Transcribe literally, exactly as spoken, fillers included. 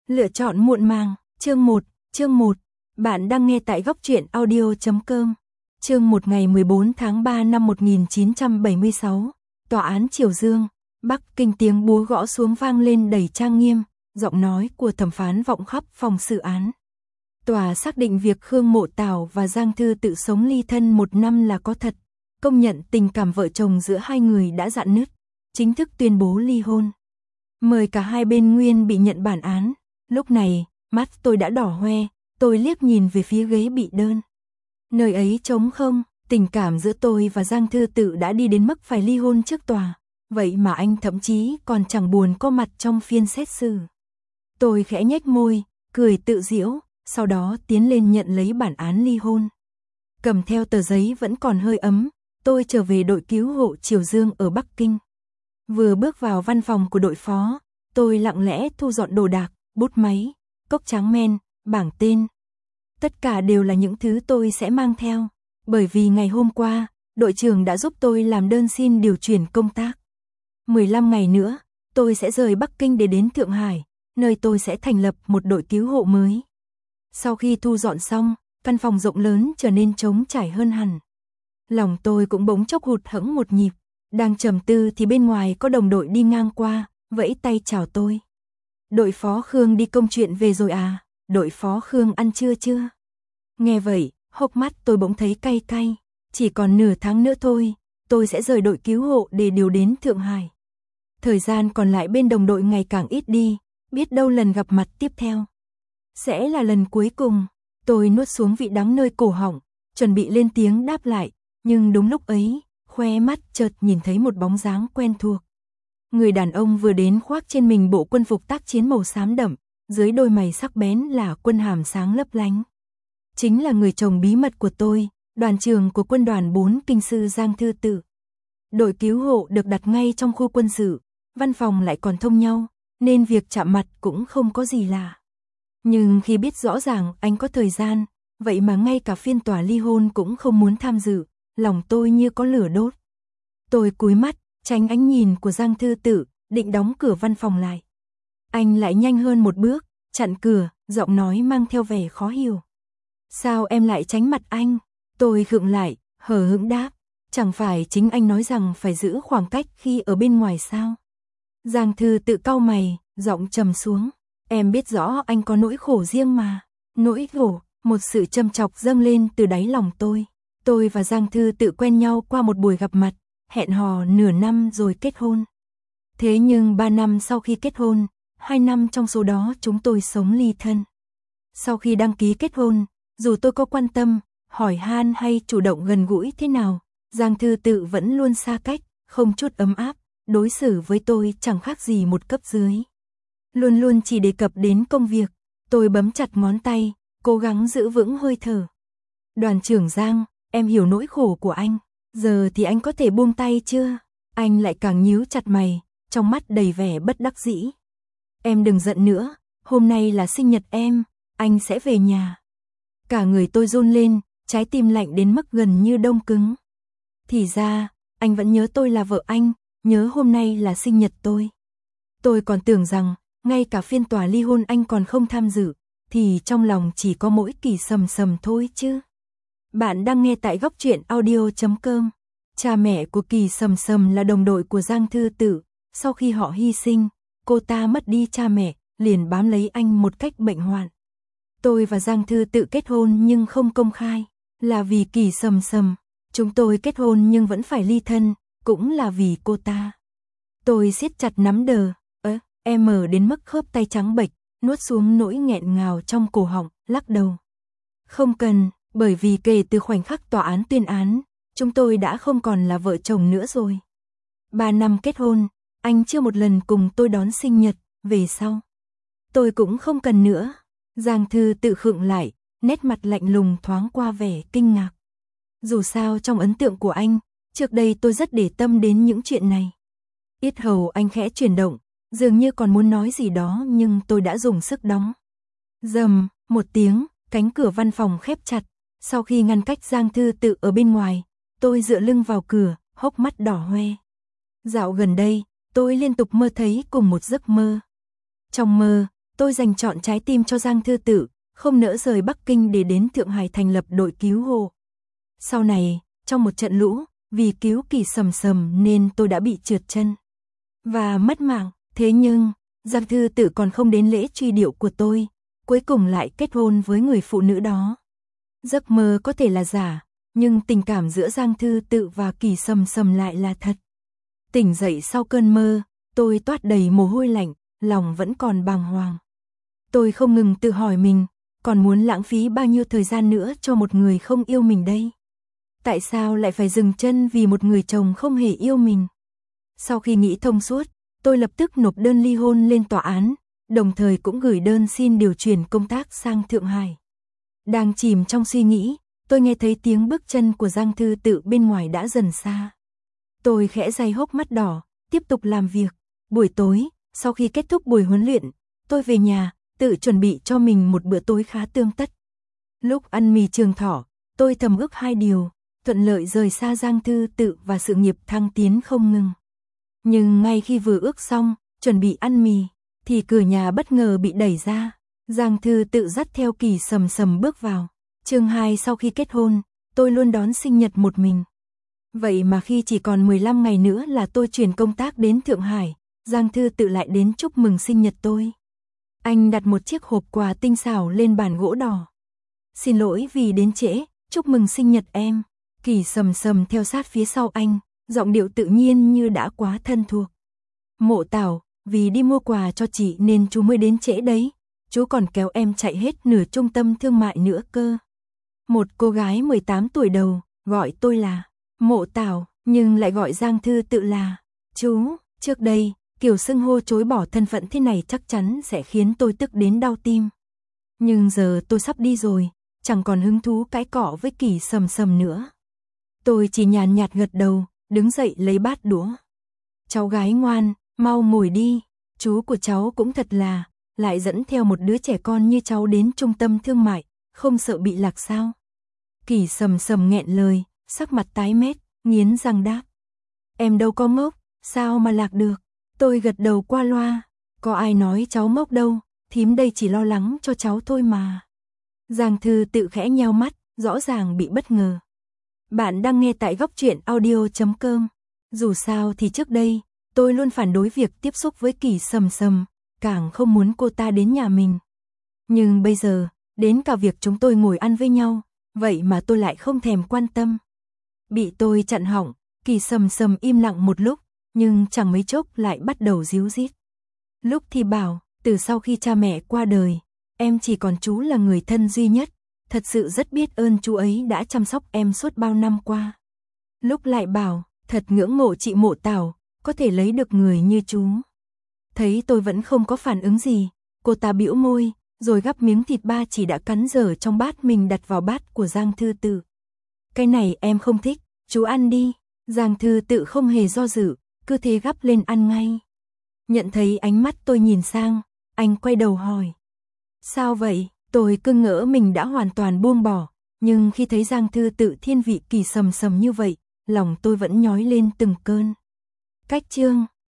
Lựa chọn muộn màng, chương một, chương một. Bạn đang nghe tại góc truyện audio chấm com. Chương một ngày mười bốn tháng ba năm một nghìn chín trăm bảy mươi sáu, tòa án Triều Dương, Bắc Kinh, tiếng búa gõ xuống vang lên đầy trang nghiêm, giọng nói của thẩm phán vọng khắp phòng xử án. Tòa xác định việc Khương Mộ Tảo và Giang Thư Tự sống ly thân một năm là có thật, công nhận tình cảm vợ chồng giữa hai người đã rạn nứt, chính thức tuyên bố ly hôn. Mời cả hai bên nguyên bị nhận bản án. Lúc này, mắt tôi đã đỏ hoe, tôi liếc nhìn về phía ghế bị đơn. Nơi ấy trống không, tình cảm giữa tôi và Giang Thư Tự đã đi đến mức phải ly hôn trước tòa, vậy mà anh thậm chí còn chẳng buồn có mặt trong phiên xét xử. Tôi khẽ nhếch môi, cười tự giễu, sau đó tiến lên nhận lấy bản án ly hôn. Cầm theo tờ giấy vẫn còn hơi ấm, tôi trở về đội cứu hộ Triều Dương ở Bắc Kinh. Vừa bước vào văn phòng của đội phó, tôi lặng lẽ thu dọn đồ đạc, bút máy, cốc tráng men, bảng tên. Tất cả đều là những thứ tôi sẽ mang theo, bởi vì ngày hôm qua, đội trưởng đã giúp tôi làm đơn xin điều chuyển công tác. mười lăm ngày nữa, tôi sẽ rời Bắc Kinh để đến Thượng Hải, nơi tôi sẽ thành lập một đội cứu hộ mới. Sau khi thu dọn xong, căn phòng rộng lớn trở nên trống trải hơn hẳn. Lòng tôi cũng bỗng chốc hụt hẫng một nhịp, đang trầm tư thì bên ngoài có đồng đội đi ngang qua, vẫy tay chào tôi. Đội phó Khương đi công chuyện về rồi à, đội phó Khương ăn trưa chưa? Nghe vậy, hốc mắt tôi bỗng thấy cay cay, chỉ còn nửa tháng nữa thôi, tôi sẽ rời đội cứu hộ để điều đến Thượng Hải. Thời gian còn lại bên đồng đội ngày càng ít đi, biết đâu lần gặp mặt tiếp theo sẽ là lần cuối cùng. Tôi nuốt xuống vị đắng nơi cổ họng, chuẩn bị lên tiếng đáp lại, nhưng đúng lúc ấy, khoe mắt chợt nhìn thấy một bóng dáng quen thuộc. Người đàn ông vừa đến khoác trên mình bộ quân phục tác chiến màu xám đậm, dưới đôi mày sắc bén là quân hàm sáng lấp lánh. Chính là người chồng bí mật của tôi, đoàn trưởng của quân đoàn bốn kinh sư Giang Thư Tự. Đội cứu hộ được đặt ngay trong khu quân sự, văn phòng lại còn thông nhau, nên việc chạm mặt cũng không có gì lạ. Nhưng khi biết rõ ràng anh có thời gian, vậy mà ngay cả phiên tòa ly hôn cũng không muốn tham dự, lòng tôi như có lửa đốt. Tôi cúi mắt, tránh ánh nhìn của Giang Thư Tự, định đóng cửa văn phòng lại. Anh lại nhanh hơn một bước, chặn cửa, giọng nói mang theo vẻ khó hiểu. Sao em lại tránh mặt anh? Tôi khựng lại, hờ hững đáp, chẳng phải chính anh nói rằng phải giữ khoảng cách khi ở bên ngoài sao? Giang Thư Tự cau mày, giọng trầm xuống. Em biết rõ anh có nỗi khổ riêng mà. Nỗi khổ, một sự châm chọc dâng lên từ đáy lòng tôi. Tôi và Giang Thư Tự quen nhau qua một buổi gặp mặt, hẹn hò nửa năm rồi kết hôn. Thế nhưng ba năm sau khi kết hôn, hai năm trong số đó chúng tôi sống ly thân. Sau khi đăng ký kết hôn, dù tôi có quan tâm, hỏi han hay chủ động gần gũi thế nào, Giang Thư Tự vẫn luôn xa cách, không chút ấm áp, đối xử với tôi chẳng khác gì một cấp dưới. Luôn luôn chỉ đề cập đến công việc. Tôi bấm chặt ngón tay, cố gắng giữ vững hơi thở. Đoàn trưởng Giang, em hiểu nỗi khổ của anh, giờ thì anh có thể buông tay chưa? Anh lại càng nhíu chặt mày, trong mắt đầy vẻ bất đắc dĩ. Em đừng giận nữa, hôm nay là sinh nhật em, anh sẽ về nhà. Cả người tôi run lên, trái tim lạnh đến mức gần như đông cứng. Thì ra, anh vẫn nhớ tôi là vợ anh, nhớ hôm nay là sinh nhật tôi. Tôi còn tưởng rằng, ngay cả phiên tòa ly hôn anh còn không tham dự, thì trong lòng chỉ có mỗi Kỳ Sầm Sầm thôi chứ. Bạn đang nghe tại góc truyện audio chấm com. Cha mẹ của Kỳ Sầm Sầm là đồng đội của Giang Thư Tự. Sau khi họ hy sinh, cô ta mất đi cha mẹ, liền bám lấy anh một cách bệnh hoạn. Tôi và Giang Thư Tự kết hôn nhưng không công khai, là vì Kỳ Sầm Sầm. Chúng tôi kết hôn nhưng vẫn phải ly thân, cũng là vì cô ta. Tôi siết chặt nắm đờ, ớ, em mở đến mức khớp tay trắng bệch, nuốt xuống nỗi nghẹn ngào trong cổ họng, lắc đầu. Không cần, bởi vì kể từ khoảnh khắc tòa án tuyên án, chúng tôi đã không còn là vợ chồng nữa rồi. Ba năm kết hôn, anh chưa một lần cùng tôi đón sinh nhật, về sau. Tôi cũng không cần nữa. Giang Thư Tự khựng lại, nét mặt lạnh lùng thoáng qua vẻ kinh ngạc. Dù sao trong ấn tượng của anh, trước đây tôi rất để tâm đến những chuyện này. Yết hầu anh khẽ chuyển động, dường như còn muốn nói gì đó nhưng tôi đã dùng sức đóng. Rầm, một tiếng, cánh cửa văn phòng khép chặt. Sau khi ngăn cách Giang Thư Tự ở bên ngoài, tôi dựa lưng vào cửa, hốc mắt đỏ hoe. Dạo gần đây, tôi liên tục mơ thấy cùng một giấc mơ. Trong mơ, tôi dành trọn trái tim cho Giang Thư Tự, không nỡ rời Bắc Kinh để đến Thượng Hải thành lập đội cứu hộ. Sau này, trong một trận lũ, vì cứu Kỳ Sầm Sầm nên tôi đã bị trượt chân và mất mạng. Thế nhưng, Giang Thư Tự còn không đến lễ truy điệu của tôi, cuối cùng lại kết hôn với người phụ nữ đó. Giấc mơ có thể là giả, nhưng tình cảm giữa Giang Thư Tự và Kỳ Sầm Sầm lại là thật. Tỉnh dậy sau cơn mơ, tôi toát đầy mồ hôi lạnh, lòng vẫn còn bàng hoàng. Tôi không ngừng tự hỏi mình, còn muốn lãng phí bao nhiêu thời gian nữa cho một người không yêu mình đây? Tại sao lại phải dừng chân vì một người chồng không hề yêu mình? Sau khi nghĩ thông suốt, tôi lập tức nộp đơn ly hôn lên tòa án, đồng thời cũng gửi đơn xin điều chuyển công tác sang Thượng Hải. Đang chìm trong suy nghĩ, tôi nghe thấy tiếng bước chân của Giang Thư Tự bên ngoài đã dần xa. Tôi khẽ day hốc mắt đỏ, tiếp tục làm việc. Buổi tối, sau khi kết thúc buổi huấn luyện, tôi về nhà, tự chuẩn bị cho mình một bữa tối khá tươm tất. Lúc ăn mì trường thỏ, tôi thầm ước hai điều, thuận lợi rời xa Giang Thư Tự và sự nghiệp thăng tiến không ngừng. Nhưng ngay khi vừa ước xong, chuẩn bị ăn mì, thì cửa nhà bất ngờ bị đẩy ra. Giang Thư Tự dắt theo Kỳ Sầm Sầm bước vào. Chương hai. Sau khi kết hôn, tôi luôn đón sinh nhật một mình. Vậy mà khi chỉ còn mười lăm ngày nữa là tôi chuyển công tác đến Thượng Hải, Giang Thư Tự lại đến chúc mừng sinh nhật tôi. Anh đặt một chiếc hộp quà tinh xảo lên bàn gỗ đỏ. Xin lỗi vì đến trễ, chúc mừng sinh nhật em. Kỳ Sầm Sầm theo sát phía sau anh, giọng điệu tự nhiên như đã quá thân thuộc. Mộ Tảo, vì đi mua quà cho chị nên chú mới đến trễ đấy. Chú còn kéo em chạy hết nửa trung tâm thương mại nữa cơ. Một cô gái mười tám tuổi đầu, gọi tôi là Mộ Tảo, nhưng lại gọi Giang Thư Tự là chú. Trước đây, kiểu xưng hô chối bỏ thân phận thế này chắc chắn sẽ khiến tôi tức đến đau tim. Nhưng giờ tôi sắp đi rồi, chẳng còn hứng thú cãi cọ với Kỳ Sầm Sầm nữa. Tôi chỉ nhàn nhạt gật đầu, đứng dậy lấy bát đũa. Cháu gái ngoan, mau ngồi đi, chú của cháu cũng thật là, lại dẫn theo một đứa trẻ con như cháu đến trung tâm thương mại, không sợ bị lạc sao? Kỳ Sầm Sầm nghẹn lời, sắc mặt tái mét, nghiến răng đáp. Em đâu có ngốc, sao mà lạc được? Tôi gật đầu qua loa, có ai nói cháu ngốc đâu, thím đây chỉ lo lắng cho cháu thôi mà. Giang Thư Tự khẽ nheo mắt, rõ ràng bị bất ngờ. Bạn đang nghe tại góc truyện audio chấm com. Dù sao thì trước đây, tôi luôn phản đối việc tiếp xúc với Kỳ Sầm Sầm, càng không muốn cô ta đến nhà mình. Nhưng bây giờ, đến cả việc chúng tôi ngồi ăn với nhau, vậy mà tôi lại không thèm quan tâm. Bị tôi chặn họng, Kỳ Sầm Sầm im lặng một lúc, nhưng chẳng mấy chốc lại bắt đầu díu dít. Lúc thì bảo, từ sau khi cha mẹ qua đời, em chỉ còn chú là người thân duy nhất, thật sự rất biết ơn chú ấy đã chăm sóc em suốt bao năm qua. Lúc lại bảo, thật ngưỡng mộ chị Mộ Tảo, có thể lấy được người như chú. Thấy tôi vẫn không có phản ứng gì, cô ta bĩu môi, rồi gắp miếng thịt ba chỉ đã cắn dở trong bát mình đặt vào bát của Giang Thư Tự. Cái này em không thích, chú ăn đi. Giang Thư Tự không hề do dự, cứ thế gắp lên ăn ngay. Nhận thấy ánh mắt tôi nhìn sang, anh quay đầu hỏi. Sao vậy? Tôi cứ ngỡ mình đã hoàn toàn buông bỏ, nhưng khi thấy Giang Thư Tự thiên vị Kỳ Sầm Sầm như vậy, lòng tôi vẫn nhói lên từng cơn. Cách chương